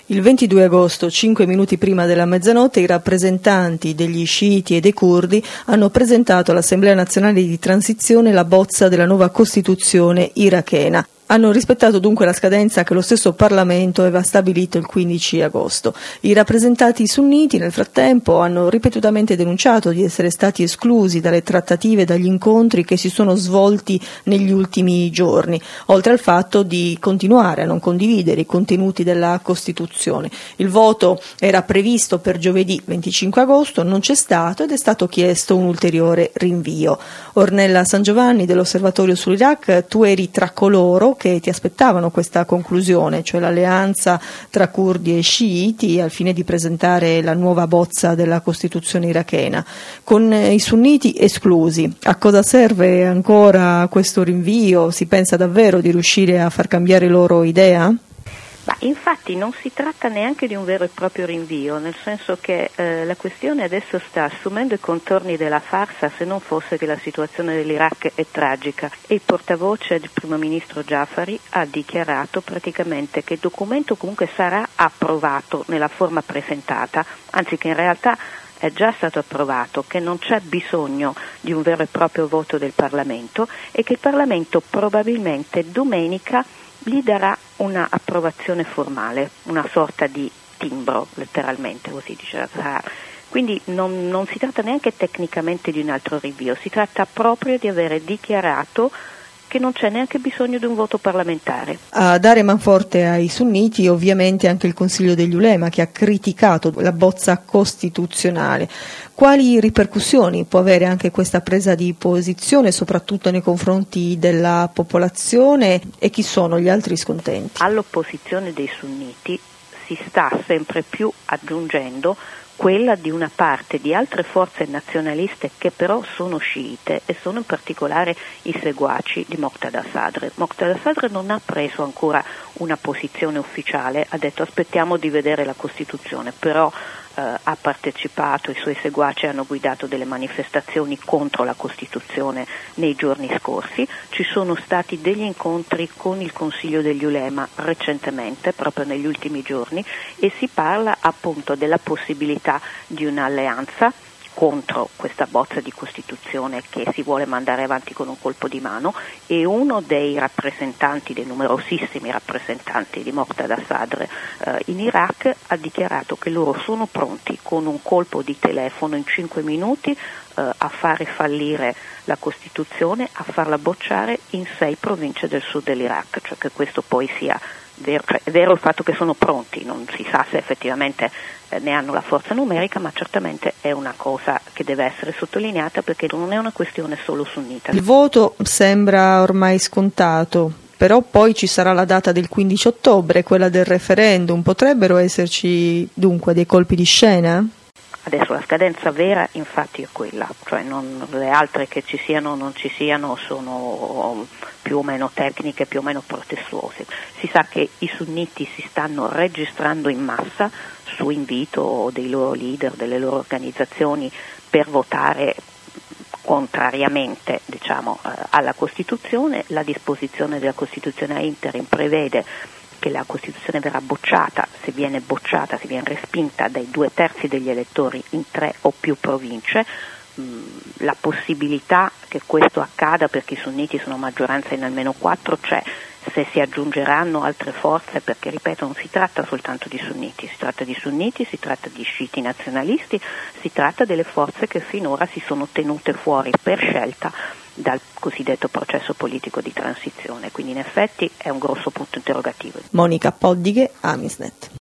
Il 22 agosto, 5 minuti prima della mezzanotte, i rappresentanti degli sciiti e dei curdi hanno presentato all'Assemblea Nazionale di Transizione la bozza della nuova Costituzione irachena. Hanno rispettato dunque la scadenza che lo stesso Parlamento aveva stabilito il 15 agosto. I rappresentanti sunniti nel frattempo hanno ripetutamente denunciato di essere stati esclusi dalle trattative e dagli incontri che si sono svolti negli ultimi giorni, oltre al fatto di continuare a non condividere i contenuti della Costituzione. Il voto era previsto per giovedì 25 agosto, non c'è stato ed è stato chiesto un ulteriore rinvio. Ornella San Giovanni dell'Osservatorio sull'Iraq, tu eri tra coloro che ti aspettavano questa conclusione, cioè l'alleanza tra curdi e sciiti al fine di presentare la nuova bozza della Costituzione irachena. Con i sunniti esclusi, a cosa serve ancora questo rinvio? Si pensa davvero di riuscire a far cambiare loro idea? Ma infatti non si tratta neanche di un vero e proprio rinvio, nel senso che la questione adesso sta assumendo i contorni della farsa, se non fosse che la situazione dell'Iraq è tragica, e il portavoce del primo ministro Jafari ha dichiarato praticamente che il documento comunque sarà approvato nella forma presentata, anzi che in realtà è già stato approvato, che non c'è bisogno di un vero e proprio voto del Parlamento e che il Parlamento probabilmente domenica gli darà una approvazione formale, una sorta di timbro, letteralmente così diceva. Quindi non si tratta neanche tecnicamente di un altro rinvio, si tratta proprio di avere dichiarato che non c'è neanche bisogno di un voto parlamentare. A dare manforte ai sunniti ovviamente anche il Consiglio degli Ulema, che ha criticato la bozza costituzionale. Quali ripercussioni può avere anche questa presa di posizione, soprattutto nei confronti della popolazione, e chi sono gli altri scontenti? All'opposizione dei sunniti si sta sempre più aggiungendo quella di una parte di altre forze nazionaliste che però sono sciite e sono in particolare i seguaci di Moqtada Sadr. Moqtada Sadr non ha preso ancora una posizione ufficiale, ha detto aspettiamo di vedere la Costituzione, però ha partecipato, i suoi seguaci hanno guidato delle manifestazioni contro la Costituzione nei giorni scorsi, ci sono stati degli incontri con il Consiglio degli Ulema recentemente, proprio negli ultimi giorni, e si parla appunto della possibilità di un'alleanza contro questa bozza di Costituzione che si vuole mandare avanti con un colpo di mano, e uno dei rappresentanti, dei numerosissimi rappresentanti di Moqtada Sadr in Iraq ha dichiarato che loro sono pronti con un colpo di telefono in 5 minuti a fare fallire la Costituzione, a farla bocciare in 6 province del sud dell'Iraq, cioè che questo poi sia vero. È vero il fatto che sono pronti, non si sa se effettivamente ne hanno la forza numerica, ma certamente è una cosa che deve essere sottolineata perché non è una questione solo sunnita. Il voto sembra ormai scontato, però poi ci sarà la data del 15 ottobre, quella del referendum. Potrebbero esserci dunque dei colpi di scena? Adesso la scadenza vera infatti è quella, cioè le altre che ci siano o non ci siano sono più o meno tecniche, più o meno protestuose. Si sa che i sunniti si stanno registrando in massa su invito dei loro leader, delle loro organizzazioni, per votare contrariamente alla Costituzione. La disposizione della Costituzione a interim prevede che la Costituzione verrà bocciata, se viene respinta dai 2/3 degli elettori in 3 o più province. La possibilità che questo accada, perché i sunniti sono maggioranza in almeno 4, c'è, se si aggiungeranno altre forze, perché ripeto non si tratta soltanto di sunniti, si tratta di sciiti nazionalisti, si tratta delle forze che finora si sono tenute fuori per scelta dal cosiddetto processo politico di transizione, quindi in effetti è un grosso punto interrogativo. Monica Poddighe, Amisnet.